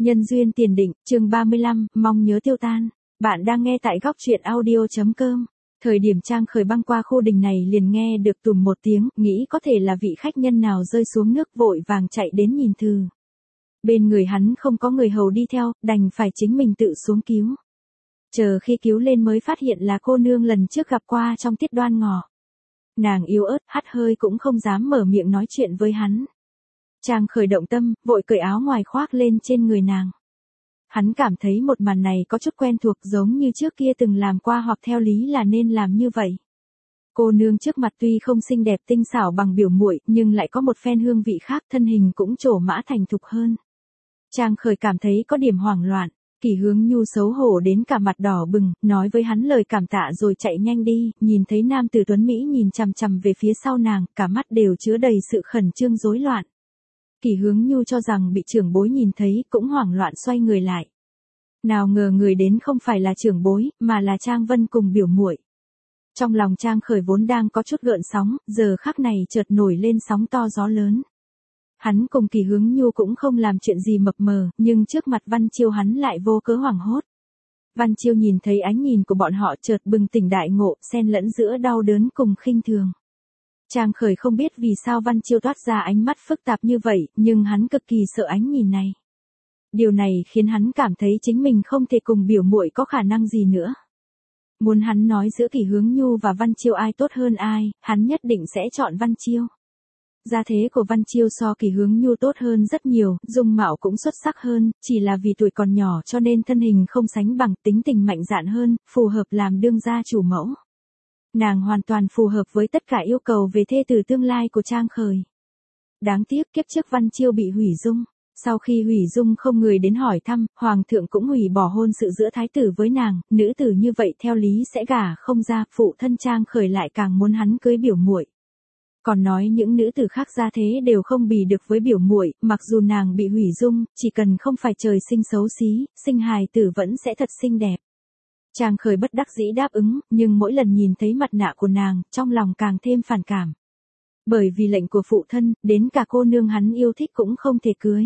Nhân duyên tiền định, chương 35, mong nhớ tiêu tan. Bạn đang nghe tại góc truyện audio.com. Thời điểm Trang Khởi băng qua khu đình này liền nghe được tùm một tiếng, nghĩ có thể là vị khách nhân nào rơi xuống nước vội vàng chạy đến nhìn thử. Bên người hắn không có người hầu đi theo, đành phải chính mình tự xuống cứu. Chờ khi cứu lên mới phát hiện là cô nương lần trước gặp qua trong tiết Đoan Ngọ. Nàng yếu ớt, hắt hơi cũng không dám mở miệng nói chuyện với hắn. Trang Khởi động tâm, vội cởi áo ngoài khoác lên trên người nàng. Hắn cảm thấy một màn này có chút quen thuộc, giống như trước kia từng làm qua hoặc theo lý là nên làm như vậy. Cô nương trước mặt tuy không xinh đẹp tinh xảo bằng biểu muội, nhưng lại có một phen hương vị khác, thân hình cũng trổ mã thành thục hơn. Trang Khởi cảm thấy có điểm hoảng loạn, Kỷ Hướng Nhu xấu hổ đến cả mặt đỏ bừng, nói với hắn lời cảm tạ rồi chạy nhanh đi, nhìn thấy nam tử tuấn Mỹ nhìn chằm chằm về phía sau nàng, cả mắt đều chứa đầy sự khẩn trương rối loạn. Kỷ Hướng Nhu cho rằng bị trưởng bối nhìn thấy, cũng hoảng loạn xoay người lại. Nào ngờ người đến không phải là trưởng bối, mà là Trang Vân cùng biểu muội. Trong lòng Trang Khởi vốn đang có chút gợn sóng, giờ khắc này chợt nổi lên sóng to gió lớn. Hắn cùng Kỷ Hướng Nhu cũng không làm chuyện gì mập mờ, nhưng trước mặt Văn Chiêu hắn lại vô cớ hoảng hốt. Văn Chiêu nhìn thấy ánh nhìn của bọn họ chợt bừng tỉnh đại ngộ, xen lẫn giữa đau đớn cùng khinh thường. Trang Khởi không biết vì sao Văn Chiêu toát ra ánh mắt phức tạp như vậy, nhưng hắn cực kỳ sợ ánh nhìn này. Điều này khiến hắn cảm thấy chính mình không thể cùng biểu muội có khả năng gì nữa. Muốn hắn nói giữa Kỷ Hướng Nhu và Văn Chiêu ai tốt hơn ai, hắn nhất định sẽ chọn Văn Chiêu. Gia thế của Văn Chiêu so Kỷ Hướng Nhu tốt hơn rất nhiều, dung mạo cũng xuất sắc hơn, chỉ là vì tuổi còn nhỏ cho nên thân hình không sánh bằng, tính tình mạnh dạn hơn, phù hợp làm đương gia chủ mẫu. Nàng hoàn toàn phù hợp với tất cả yêu cầu về thê tử tương lai của Trang Khởi. Đáng tiếc kiếp trước Văn Chiêu bị hủy dung. Sau khi hủy dung không người đến hỏi thăm, Hoàng thượng cũng hủy bỏ hôn sự giữa thái tử với nàng, nữ tử như vậy theo lý sẽ gả không ra, phụ thân Trang Khởi lại càng muốn hắn cưới biểu muội. Còn nói những nữ tử khác gia thế đều không bì được với biểu muội, mặc dù nàng bị hủy dung, chỉ cần không phải trời sinh xấu xí, sinh hài tử vẫn sẽ thật xinh đẹp. Trang Khởi bất đắc dĩ đáp ứng, nhưng mỗi lần nhìn thấy mặt nạ của nàng, trong lòng càng thêm phản cảm. Bởi vì lệnh của phụ thân, đến cả cô nương hắn yêu thích cũng không thể cưới.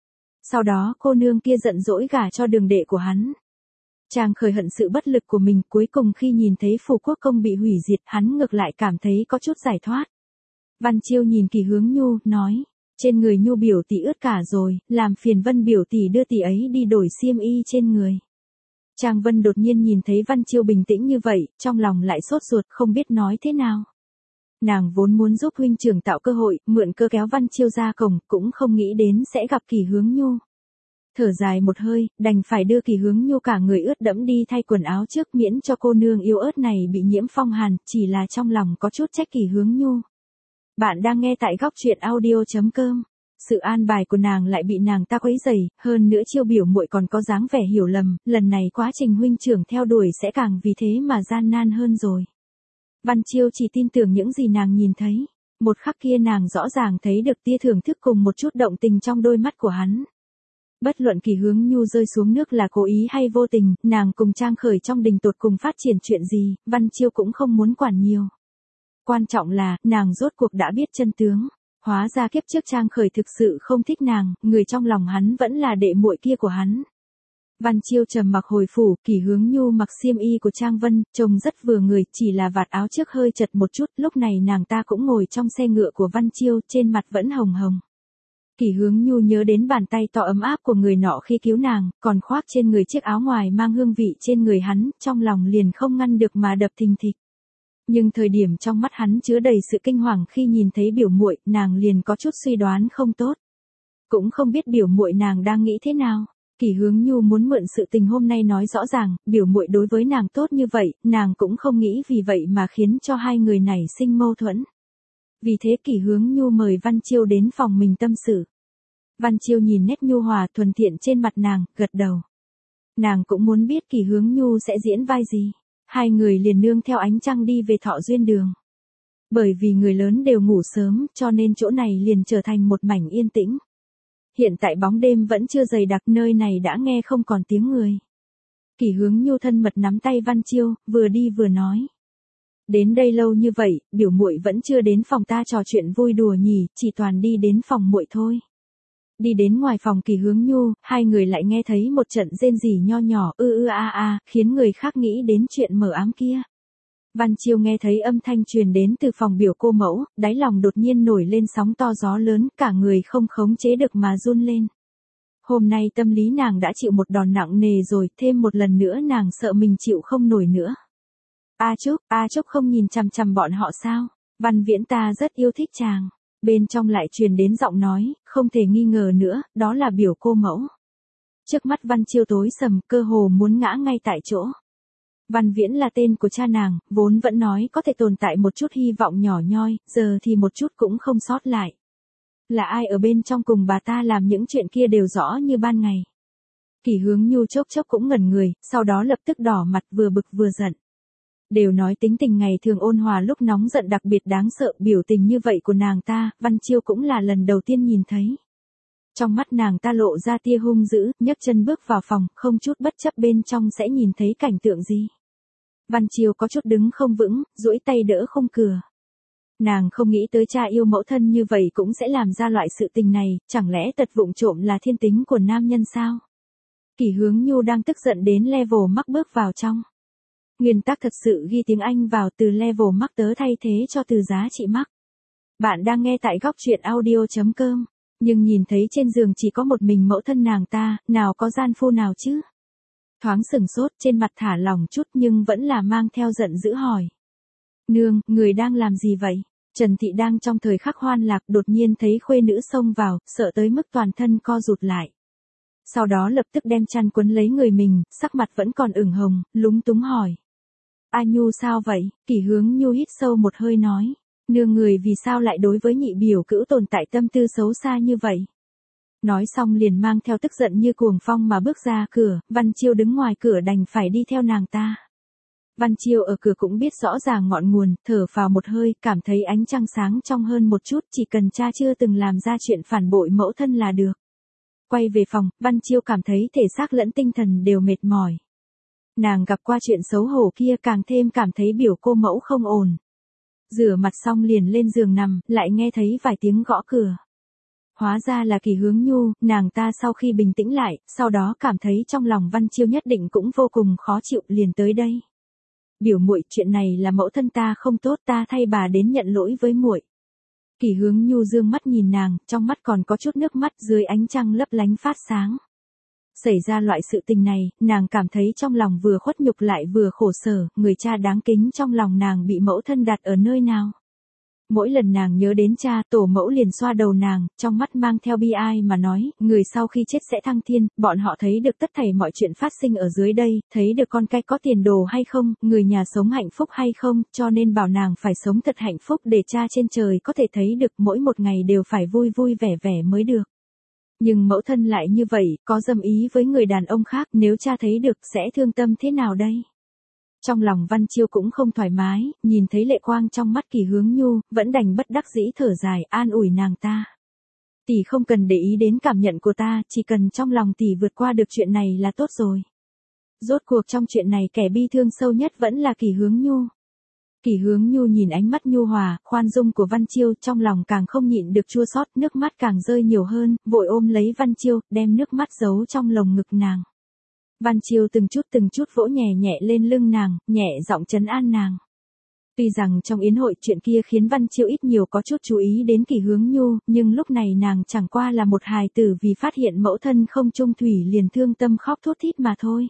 Sau đó cô nương kia giận dỗi gả cho đường đệ của hắn. Trang Khởi hận sự bất lực của mình, cuối cùng khi nhìn thấy Phù Quốc Công bị hủy diệt, hắn ngược lại cảm thấy có chút giải thoát. Văn Chiêu nhìn Kỷ Hướng Nhu, nói, trên người Nhu biểu tỷ ướt cả rồi, làm phiền Vân biểu tỷ đưa tỷ ấy đi đổi xiêm y trên người. Trang Vân đột nhiên nhìn thấy Văn Chiêu bình tĩnh như vậy, trong lòng lại sốt ruột không biết nói thế nào. Nàng vốn muốn giúp huynh trưởng tạo cơ hội, mượn cơ kéo Văn Chiêu ra cổng, cũng không nghĩ đến sẽ gặp Kỷ Hướng Nhu. Thở dài một hơi, đành phải đưa Kỷ Hướng Nhu cả người ướt đẫm đi thay quần áo trước, miễn cho cô nương yếu ớt này bị nhiễm phong hàn, chỉ là trong lòng có chút trách Kỷ Hướng Nhu. Bạn đang nghe tại góc truyện audio.com. Sự an bài của nàng lại bị nàng ta quấy rầy, hơn nữa Chiêu biểu muội còn có dáng vẻ hiểu lầm, lần này quá trình huynh trưởng theo đuổi sẽ càng vì thế mà gian nan hơn rồi. Văn Chiêu chỉ tin tưởng những gì nàng nhìn thấy. Một khắc kia nàng rõ ràng thấy được tia thưởng thức cùng một chút động tình trong đôi mắt của hắn. Bất luận Kỷ Hướng Nhu rơi xuống nước là cố ý hay vô tình, nàng cùng Trang Khởi trong đình tột cùng phát triển chuyện gì, Văn Chiêu cũng không muốn quản nhiều. Quan trọng là, nàng rốt cuộc đã biết chân tướng. Hóa ra kiếp trước Trang Khởi thực sự không thích nàng, người trong lòng hắn vẫn là đệ muội kia của hắn. Văn Chiêu trầm mặc hồi phủ, Kỷ Hướng Nhu mặc xiêm y của Trang Vân, trông rất vừa người, chỉ là vạt áo trước hơi chật một chút, lúc này nàng ta cũng ngồi trong xe ngựa của Văn Chiêu, trên mặt vẫn hồng hồng. Kỷ Hướng Nhu nhớ đến bàn tay to ấm áp của người nọ khi cứu nàng, còn khoác trên người chiếc áo ngoài mang hương vị trên người hắn, trong lòng liền không ngăn được mà đập thình thịch. Nhưng thời điểm trong mắt hắn chứa đầy sự kinh hoàng khi nhìn thấy biểu muội, nàng liền có chút suy đoán không tốt. Cũng không biết biểu muội nàng đang nghĩ thế nào. Kỷ Hướng Nhu muốn mượn sự tình hôm nay nói rõ ràng, biểu muội đối với nàng tốt như vậy, nàng cũng không nghĩ vì vậy mà khiến cho hai người này sinh mâu thuẫn. Vì thế Kỷ Hướng Nhu mời Văn Chiêu đến phòng mình tâm sự. Văn Chiêu nhìn nét nhu hòa thuần thiện trên mặt nàng, gật đầu. Nàng cũng muốn biết Kỷ Hướng Nhu sẽ diễn vai gì. Hai người liền nương theo ánh trăng đi về Thọ Duyên Đường. Bởi vì người lớn đều ngủ sớm, cho nên chỗ này liền trở thành một mảnh yên tĩnh. Hiện tại bóng đêm vẫn chưa dày đặc, nơi này đã nghe không còn tiếng người. Kỷ Hướng Nhu thân mật nắm tay Văn Chiêu, vừa đi vừa nói. Đến đây lâu như vậy, biểu muội vẫn chưa đến phòng ta trò chuyện vui đùa nhỉ, chỉ toàn đi đến phòng muội thôi. Đi đến ngoài phòng Kỳ Hướng Nhu, hai người lại nghe thấy một trận rên rỉ nho nhỏ khiến người khác nghĩ đến chuyện mờ ám kia. Văn Chiêu nghe thấy âm thanh truyền đến từ phòng biểu cô mẫu, đáy lòng đột nhiên nổi lên sóng to gió lớn, cả người không khống chế được mà run lên. Hôm nay tâm lý nàng đã chịu một đòn nặng nề rồi, thêm một lần nữa nàng sợ mình chịu không nổi nữa. A Trúc không nhìn chằm chằm bọn họ sao? Văn Viễn ta rất yêu thích chàng. Bên trong lại truyền đến giọng nói, không thể nghi ngờ nữa, đó là biểu cô mẫu. Trước mắt Văn Chiêu tối sầm, cơ hồ muốn ngã ngay tại chỗ. Văn Viễn là tên của cha nàng, vốn vẫn nói có thể tồn tại một chút hy vọng nhỏ nhoi, giờ thì một chút cũng không sót lại. Là ai ở bên trong cùng bà ta làm những chuyện kia đều rõ như ban ngày. Kỳ Hướng Nhu chốc chốc cũng ngẩn người, sau đó lập tức đỏ mặt vừa bực vừa giận. Đều nói tính tình ngày thường ôn hòa lúc nóng giận đặc biệt đáng sợ, biểu tình như vậy của nàng ta, Văn Chiêu cũng là lần đầu tiên nhìn thấy. Trong mắt nàng ta lộ ra tia hung dữ, nhấc chân bước vào phòng, không chút bất chấp bên trong sẽ nhìn thấy cảnh tượng gì. Văn Chiêu có chút đứng không vững, duỗi tay đỡ khung cửa. Nàng không nghĩ tới cha yêu mẫu thân như vậy cũng sẽ làm ra loại sự tình này, chẳng lẽ tật vụng trộm là thiên tính của nam nhân sao? Kỳ Hướng Nhu đang tức giận đến level mắc bước vào trong. Nguyên tắc thật sự ghi tiếng Anh vào từ level mắc tớ thay thế cho từ giá trị mắc. Bạn đang nghe tại góc truyện audio.com, nhưng nhìn thấy trên giường chỉ có một mình mẫu thân nàng ta, nào có gian phu nào chứ? Thoáng sừng sốt, trên mặt thả lỏng chút nhưng vẫn là mang theo giận dữ hỏi. Nương, người đang làm gì vậy? Trần Thị đang trong thời khắc hoan lạc đột nhiên thấy khuê nữ xông vào, sợ tới mức toàn thân co rụt lại. Sau đó lập tức đem chăn quấn lấy người mình, sắc mặt vẫn còn ửng hồng, lúng túng hỏi. A Nhu sao vậy? Kỳ Hướng Nhu hít sâu một hơi nói. Nương người vì sao lại đối với nhị biểu cữu tồn tại tâm tư xấu xa như vậy? Nói xong liền mang theo tức giận như cuồng phong mà bước ra cửa, Văn Chiêu đứng ngoài cửa đành phải đi theo nàng ta. Văn Chiêu ở cửa cũng biết rõ ràng ngọn nguồn, thở phào một hơi, cảm thấy ánh trăng sáng trong hơn một chút, chỉ cần cha chưa từng làm ra chuyện phản bội mẫu thân là được. Quay về phòng, Văn Chiêu cảm thấy thể xác lẫn tinh thần đều mệt mỏi. Nàng gặp qua chuyện xấu hổ kia càng thêm cảm thấy biểu cô mẫu không ổn. Rửa mặt xong liền lên giường nằm, lại nghe thấy vài tiếng gõ cửa. Hóa ra là Kỳ Hướng Nhu, nàng ta sau khi bình tĩnh lại, sau đó cảm thấy trong lòng Văn Chiêu nhất định cũng vô cùng khó chịu liền tới đây. Biểu muội, chuyện này là mẫu thân ta không tốt, ta thay bà đến nhận lỗi với muội. Kỳ Hướng Nhu dương mắt nhìn nàng, trong mắt còn có chút nước mắt dưới ánh trăng lấp lánh phát sáng. Xảy ra loại sự tình này, nàng cảm thấy trong lòng vừa khuất nhục lại vừa khổ sở, người cha đáng kính trong lòng nàng bị mẫu thân đặt ở nơi nào. Mỗi lần nàng nhớ đến cha, tổ mẫu liền xoa đầu nàng, trong mắt mang theo bi ai mà nói, người sau khi chết sẽ thăng thiên, bọn họ thấy được tất thảy mọi chuyện phát sinh ở dưới đây, thấy được con cái có tiền đồ hay không, người nhà sống hạnh phúc hay không, cho nên bảo nàng phải sống thật hạnh phúc để cha trên trời có thể thấy được mỗi một ngày đều phải vui vui vẻ vẻ mới được. Nhưng mẫu thân lại như vậy, có dâm ý với người đàn ông khác, nếu cha thấy được sẽ thương tâm thế nào đây? Trong lòng Văn Chiêu cũng không thoải mái, nhìn thấy lệ quang trong mắt Kỳ Hướng Nhu, vẫn đành bất đắc dĩ thở dài, an ủi nàng ta. Tỷ không cần để ý đến cảm nhận của ta, chỉ cần trong lòng tỷ vượt qua được chuyện này là tốt rồi. Rốt cuộc trong chuyện này kẻ bi thương sâu nhất vẫn là Kỳ Hướng Nhu. Kỳ Hướng Nhu nhìn ánh mắt nhu hòa, khoan dung của Văn Chiêu, trong lòng càng không nhịn được chua xót, nước mắt càng rơi nhiều hơn, vội ôm lấy Văn Chiêu, đem nước mắt giấu trong lồng ngực nàng. Văn Chiêu từng chút vỗ nhẹ nhẹ lên lưng nàng, nhẹ giọng trấn an nàng. Tuy rằng trong yến hội chuyện kia khiến Văn Chiêu ít nhiều có chút chú ý đến Kỳ Hướng Nhu, nhưng lúc này nàng chẳng qua là một hài tử vì phát hiện mẫu thân không chung thủy liền thương tâm khóc thút thít mà thôi.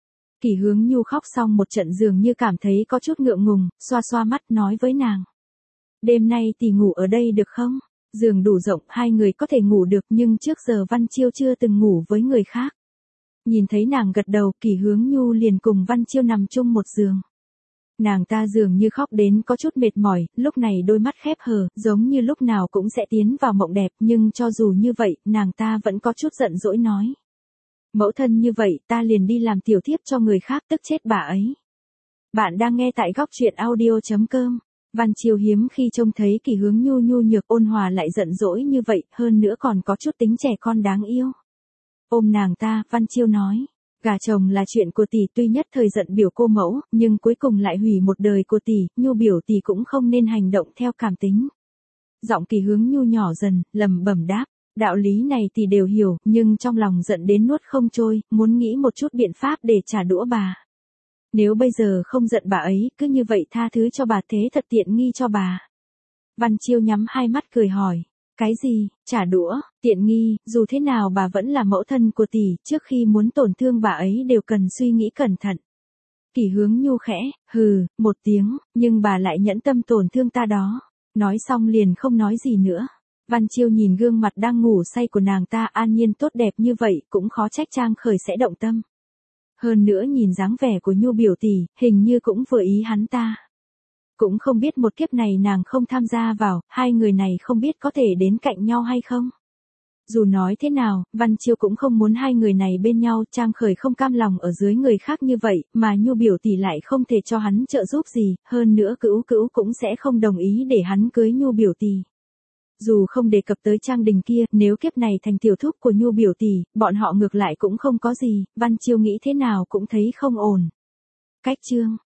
Kỳ Hướng Nhu khóc xong một trận dường như cảm thấy có chút ngượng ngùng, xoa xoa mắt nói với nàng. Đêm nay tỷ ngủ ở đây được không? Giường đủ rộng, hai người có thể ngủ được nhưng trước giờ Văn Chiêu chưa từng ngủ với người khác. Nhìn thấy nàng gật đầu, Kỳ Hướng Nhu liền cùng Văn Chiêu nằm chung một giường. Nàng ta dường như khóc đến có chút mệt mỏi, lúc này đôi mắt khép hờ, giống như lúc nào cũng sẽ tiến vào mộng đẹp, nhưng cho dù như vậy, nàng ta vẫn có chút giận dỗi nói. Mẫu thân như vậy, ta liền đi làm tiểu thiếp cho người khác tức chết bà ấy. Bạn đang nghe tại góc truyện audio.com. Văn Chiêu hiếm khi trông thấy Kỳ Hướng Nhu nhu nhược ôn hòa lại giận dỗi như vậy, hơn nữa còn có chút tính trẻ con đáng yêu. Ôm nàng ta, Văn Chiêu nói. Gả chồng là chuyện của tỷ, tuy nhất thời giận biểu cô mẫu, nhưng cuối cùng lại hủy một đời của tỷ, Nhu biểu tỷ cũng không nên hành động theo cảm tính. Giọng Kỳ Hướng Nhu nhỏ dần, lẩm bẩm đáp. Đạo lý này thì đều hiểu, nhưng trong lòng giận đến nuốt không trôi, muốn nghĩ một chút biện pháp để trả đũa bà. Nếu bây giờ không giận bà ấy, cứ như vậy tha thứ cho bà thế thật tiện nghi cho bà. Văn Chiêu nhắm hai mắt cười hỏi. Cái gì, trả đũa, tiện nghi, dù thế nào bà vẫn là mẫu thân của tỷ, trước khi muốn tổn thương bà ấy đều cần suy nghĩ cẩn thận. Kỷ Hướng Nhu khẽ, hừ, một tiếng, nhưng bà lại nhẫn tâm tổn thương ta đó. Nói xong liền không nói gì nữa. Văn Chiêu nhìn gương mặt đang ngủ say của nàng ta an nhiên tốt đẹp như vậy, cũng khó trách Trang Khởi sẽ động tâm. Hơn nữa nhìn dáng vẻ của Nhu biểu tỷ, hình như cũng vừa ý hắn ta. Cũng không biết một kiếp này nàng không tham gia vào, hai người này không biết có thể đến cạnh nhau hay không. Dù nói thế nào, Văn Chiêu cũng không muốn hai người này bên nhau, Trang Khởi không cam lòng ở dưới người khác như vậy, mà Nhu biểu tỷ lại không thể cho hắn trợ giúp gì, hơn nữa Cữu Cữu cũng sẽ không đồng ý để hắn cưới Nhu biểu tỷ. Dù không đề cập tới Trang Đình kia, nếu kiếp này thành tiểu thúc của Nhu biểu tỷ, bọn họ ngược lại cũng không có gì, Văn Chiêu nghĩ thế nào cũng thấy không ổn. Cách chương